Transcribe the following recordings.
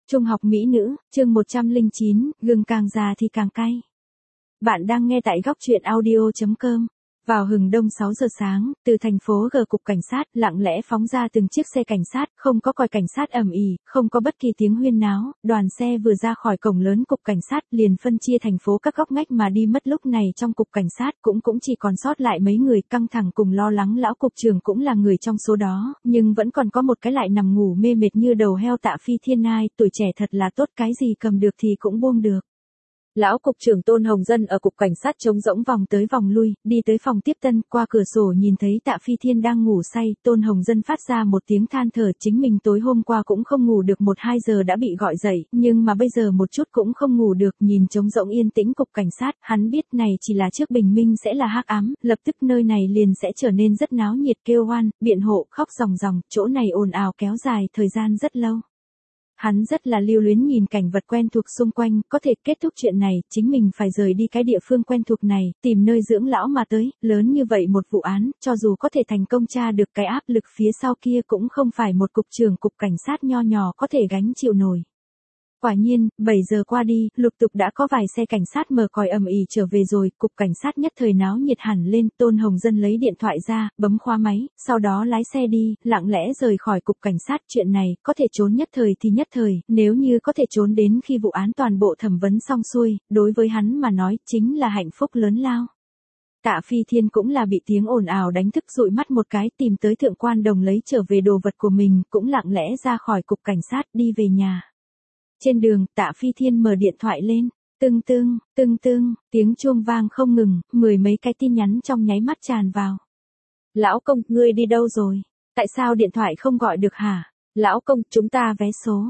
Trung học mỹ nữ, chương 109, gừng càng già thì càng cay. Bạn đang nghe tại góc truyện audio.com. Vào hừng đông 6 giờ sáng, từ thành phố G cục cảnh sát lặng lẽ phóng ra từng chiếc xe cảnh sát, không có còi cảnh sát ầm ĩ, không có bất kỳ tiếng huyên náo, đoàn xe vừa ra khỏi cổng lớn cục cảnh sát liền phân chia thành phố các góc ngách mà đi mất. Lúc này trong cục cảnh sát cũng chỉ còn sót lại mấy người căng thẳng cùng lo lắng. Lão cục trưởng cũng là người trong số đó, nhưng vẫn còn có một cái lại nằm ngủ mê mệt như đầu heo. Tạ Phi Thiên ai, tuổi trẻ thật là tốt, cái gì cầm được thì cũng buông được. Lão cục trưởng Tôn Hồng Dân ở cục cảnh sát trống rỗng vòng tới vòng lui, đi tới phòng tiếp tân, qua cửa sổ nhìn thấy Tạ Phi Thiên đang ngủ say. Tôn Hồng Dân phát ra một tiếng than thở, chính mình tối hôm qua cũng không ngủ được, 1-2 giờ đã bị gọi dậy, nhưng mà bây giờ một chút cũng không ngủ được. Nhìn trống rỗng yên tĩnh cục cảnh sát, hắn biết này chỉ là trước bình minh sẽ là hắc ám, lập tức nơi này liền sẽ trở nên rất náo nhiệt, kêu oan, biện hộ, khóc ròng ròng, chỗ này ồn ào kéo dài thời gian rất lâu. Hắn rất là lưu luyến nhìn cảnh vật quen thuộc xung quanh, có thể kết thúc chuyện này, chính mình phải rời đi cái địa phương quen thuộc này, tìm nơi dưỡng lão mà tới. Lớn như vậy một vụ án, cho dù có thể thành công tra được, cái áp lực phía sau kia cũng không phải một cục trưởng cục cảnh sát nho nhỏ có thể gánh chịu nổi. Quả nhiên, 7 giờ qua đi, lục tục đã có vài xe cảnh sát mở còi ầm ĩ trở về rồi, cục cảnh sát nhất thời náo nhiệt hẳn lên. Tôn Hồng Dân lấy điện thoại ra, bấm khóa máy, sau đó lái xe đi, lặng lẽ rời khỏi cục cảnh sát. Chuyện này, có thể trốn nhất thời thì nhất thời, nếu như có thể trốn đến khi vụ án toàn bộ thẩm vấn xong xuôi, đối với hắn mà nói, chính là hạnh phúc lớn lao. Tạ Phi Thiên cũng là bị tiếng ồn ào đánh thức, dụi mắt một cái, tìm tới Thượng Quan Đồng lấy trở về đồ vật của mình, cũng lặng lẽ ra khỏi cục cảnh sát đi về nhà. Trên đường, Tạ Phi Thiên mở điện thoại lên, tưng tưng, tiếng chuông vang không ngừng, 10 mấy cái tin nhắn trong nháy mắt tràn vào. Lão công, ngươi đi đâu rồi? Tại sao điện thoại không gọi được hả? Lão công, chúng ta vé số.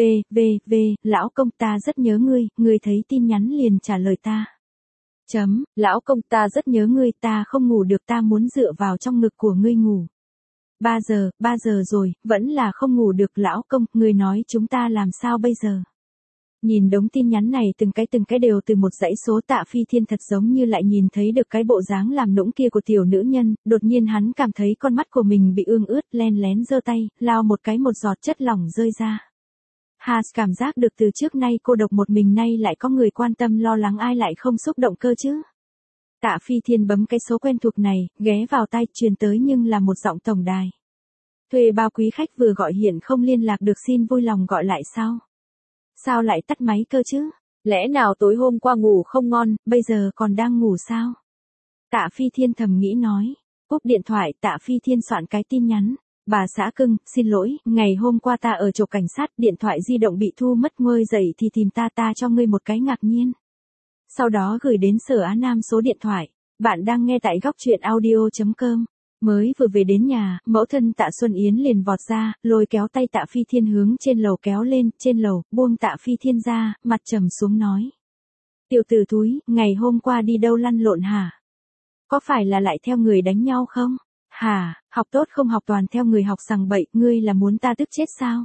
Lão công, ta rất nhớ ngươi thấy tin nhắn liền trả lời ta. Lão công, ta rất nhớ ngươi, ta không ngủ được, ta muốn dựa vào trong ngực của ngươi ngủ. 3 giờ rồi, vẫn là không ngủ được. Lão công, người nói chúng ta làm sao bây giờ? Nhìn đống tin nhắn này từng cái đều từ một dãy số. Tạ Phi Thiên thật giống như lại nhìn thấy được cái bộ dáng làm nũng kia của tiểu nữ nhân, đột nhiên hắn cảm thấy con mắt của mình bị ương ướt, len lén giơ tay, lao một giọt chất lỏng rơi ra. Cảm giác được từ trước nay cô độc một mình, nay lại có người quan tâm lo lắng, ai lại không xúc động cơ chứ? Tạ Phi Thiên bấm cái số quen thuộc này, ghé vào tai, truyền tới nhưng là một giọng tổng đài. Thuê bao quý khách vừa gọi hiện không liên lạc được, xin vui lòng gọi lại sau. Sao lại tắt máy cơ chứ? Lẽ nào tối hôm qua ngủ không ngon, bây giờ còn đang ngủ sao? Tạ Phi Thiên thầm nghĩ nói. Cúp điện thoại, Tạ Phi Thiên soạn cái tin nhắn. Bà xã cưng, xin lỗi, ngày hôm qua ta ở chỗ cảnh sát, điện thoại di động bị thu mất, ngơi dậy thì tìm ta cho ngươi một cái ngạc nhiên. Sau đó gửi đến Sở Á Nam số điện thoại. Bạn đang nghe tại góc truyện audio.com. Mới vừa về đến nhà, mẫu thân Tạ Xuân Yến liền vọt ra, lôi kéo tay Tạ Phi Thiên hướng trên lầu kéo lên, trên lầu, buông Tạ Phi Thiên ra, mặt trầm xuống nói. Tiểu tử thúi, ngày hôm qua đi đâu lăn lộn hả? Có phải là lại theo người đánh nhau không? Hả, học tốt không học toàn theo người học sằng bậy, ngươi là muốn ta tức chết sao?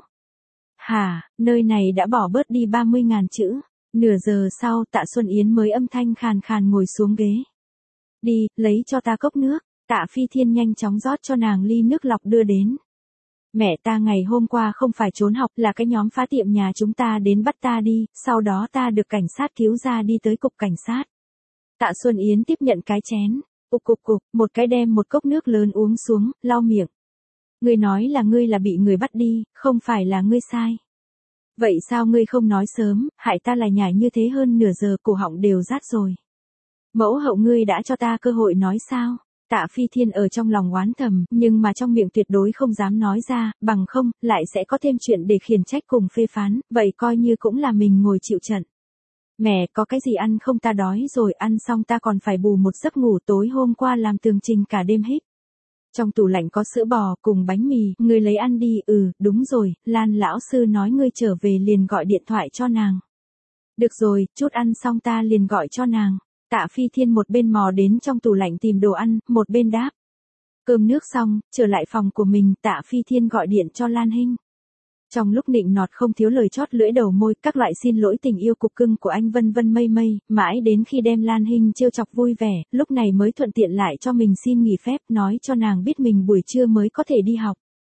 Hả, nơi này đã bỏ bớt đi 30.000 chữ. Nửa giờ sau, Tạ Xuân Yến mới âm thanh khàn khàn ngồi xuống ghế. Đi, lấy cho ta cốc nước. Tạ Phi Thiên nhanh chóng rót cho nàng ly nước lọc đưa đến. Mẹ ta ngày hôm qua không phải trốn học, là cái nhóm phá tiệm nhà chúng ta đến bắt ta đi, sau đó ta được cảnh sát cứu ra đi tới cục cảnh sát. Tạ Xuân Yến tiếp nhận cái chén, cục, một cái đem một cốc nước lớn uống xuống, lau miệng. Ngươi nói là ngươi là bị người bắt đi, không phải là ngươi sai. Vậy sao ngươi không nói sớm, hại ta lại nhảy như thế, hơn nửa giờ cổ họng đều rát rồi. Mẫu hậu ngươi đã cho ta cơ hội nói sao? Tạ Phi Thiên ở trong lòng oán thầm, nhưng mà trong miệng tuyệt đối không dám nói ra, bằng không, lại sẽ có thêm chuyện để khiển trách cùng phê phán, vậy coi như cũng là mình ngồi chịu trận. Mẹ, có cái gì ăn không, ta đói rồi, ăn xong ta còn phải bù một giấc ngủ, tối hôm qua làm tường trình cả đêm hết. Trong tủ lạnh có sữa bò cùng bánh mì, ngươi lấy ăn đi. Đúng rồi, Lan lão sư nói ngươi trở về liền gọi điện thoại cho nàng. Được rồi, chút ăn xong ta liền gọi cho nàng. Tạ Phi Thiên một bên mò đến trong tủ lạnh tìm đồ ăn, một bên đáp. Cơm nước xong, trở lại phòng của mình, Tạ Phi Thiên gọi điện cho Lan Hinh. Trong lúc nịnh nọt không thiếu lời chót lưỡi đầu môi, các loại xin lỗi tình yêu cục cưng của anh vân vân mây mây, mãi đến khi đem Lan Hinh trêu chọc vui vẻ, lúc này mới thuận tiện lại cho mình xin nghỉ phép, nói cho nàng biết mình buổi trưa mới có thể đi học.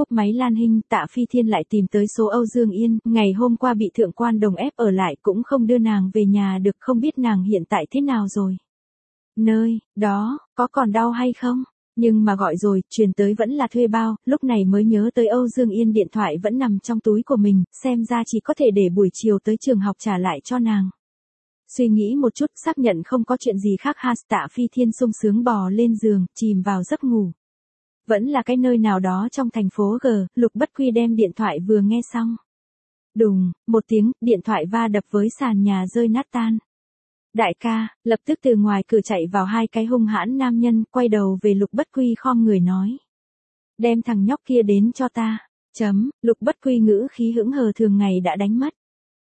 cúp máy Lan Hinh, Tạ Phi Thiên lại tìm tới số Âu Dương Yên, ngày hôm qua bị thượng quan Đồng ép ở lại cũng không đưa nàng về nhà được, không biết nàng hiện tại thế nào rồi. Nơi đó, có còn đau hay không? Nhưng mà gọi rồi, truyền tới vẫn là thuê bao, lúc này mới nhớ tới Âu Dương Yên điện thoại vẫn nằm trong túi của mình, xem ra chỉ có thể để buổi chiều tới trường học trả lại cho nàng. Suy nghĩ một chút, xác nhận không có chuyện gì khác ha, Tạ Phi Thiên sung sướng bò lên giường, chìm vào giấc ngủ. Vẫn là cái nơi nào đó trong thành phố G, Lục Bất Quy đem điện thoại vừa nghe xong. Đùng, một tiếng, điện thoại va đập với sàn nhà rơi nát tan. Đại ca, lập tức từ ngoài cửa chạy vào hai cái hung hãn nam nhân, quay đầu về Lục Bất Quy khom người nói. Đem thằng nhóc kia đến cho ta. Lục Bất Quy ngữ khí hững hờ thường ngày đã đánh mất.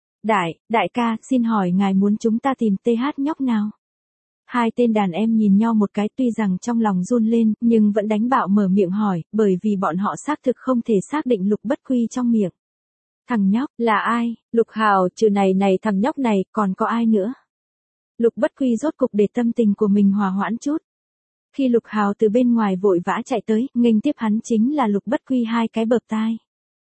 Đại ca, xin hỏi ngài muốn chúng ta tìm TH nhóc nào? Hai tên đàn em nhìn nhau một cái, tuy rằng trong lòng run lên, nhưng vẫn đánh bạo mở miệng hỏi, bởi vì bọn họ xác thực không thể xác định Lục Bất Quy trong miệng. Thằng nhóc, là ai? Lục Hào, trừ này thằng nhóc này, còn có ai nữa? Lục Bất Quy rốt cục để tâm tình của mình hòa hoãn chút. Khi Lục Hào từ bên ngoài vội vã chạy tới, nghênh tiếp hắn chính là Lục Bất Quy hai cái bợp tai.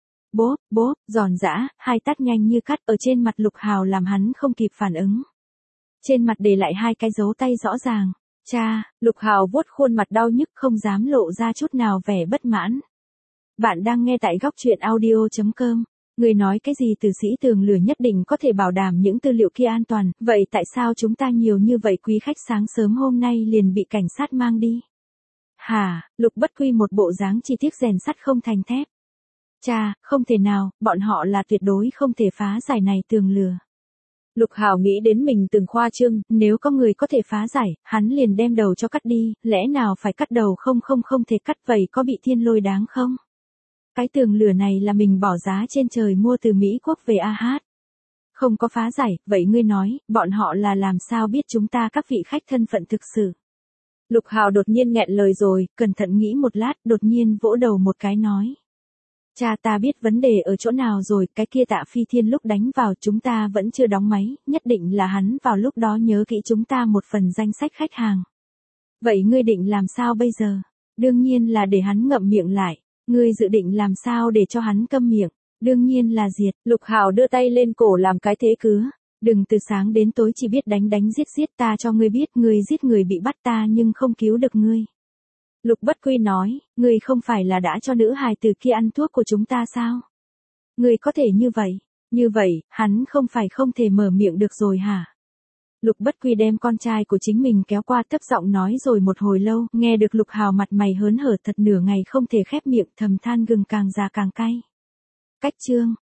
Bốp, giòn giã, hai tát nhanh như cắt ở trên mặt Lục Hào làm hắn không kịp phản ứng. Trên mặt để lại hai cái dấu tay rõ ràng. Cha, Lục Hào vuốt khuôn mặt đau nhức không dám lộ ra chút nào vẻ bất mãn. Bạn đang nghe tại góc truyện audio.com. Người nói cái gì từ sĩ tường lửa nhất định có thể bảo đảm những tư liệu kia an toàn, vậy tại sao chúng ta nhiều như vậy quý khách sáng sớm hôm nay liền bị cảnh sát mang đi? Hả, Lục Bất Quy một bộ dáng chi tiết rèn sắt không thành thép. Cha, không thể nào, bọn họ là tuyệt đối không thể phá giải này tường lửa. Lục Hào nghĩ đến mình từng khoa trương, nếu có người có thể phá giải, hắn liền đem đầu cho cắt đi, lẽ nào phải cắt đầu không thể cắt, vậy có bị thiên lôi đáng không? Cái tường lửa này là mình bỏ giá trên trời mua từ Mỹ Quốc về AH. Không có phá giải, vậy ngươi nói, bọn họ là làm sao biết chúng ta các vị khách thân phận thực sự? Lục Hào đột nhiên nghẹn lời rồi, cẩn thận nghĩ một lát, đột nhiên vỗ đầu một cái nói. Cha, ta biết vấn đề ở chỗ nào rồi, cái kia Tạ Phi Thiên lúc đánh vào chúng ta vẫn chưa đóng máy, nhất định là hắn vào lúc đó nhớ kỹ chúng ta một phần danh sách khách hàng. Vậy ngươi định làm sao bây giờ? Đương nhiên là để hắn ngậm miệng lại. Ngươi dự định làm sao để cho hắn câm miệng? Đương nhiên là diệt. Lục Hào đưa tay lên cổ làm cái thế cứ. Đừng từ sáng đến tối chỉ biết đánh giết, ta cho ngươi biết, ngươi giết người bị bắt ta nhưng không cứu được ngươi. Lục Bất Quy nói, ngươi không phải là đã cho nữ hài tử kia ăn thuốc của chúng ta sao? Ngươi có thể như vậy, hắn không phải không thể mở miệng được rồi hả? Lục Bất Quy đem con trai của chính mình kéo qua, thấp giọng nói rồi một hồi lâu, nghe được Lục Hào mặt mày hớn hở thật nửa ngày không thể khép miệng, thầm than gừng càng già càng cay. Cách chương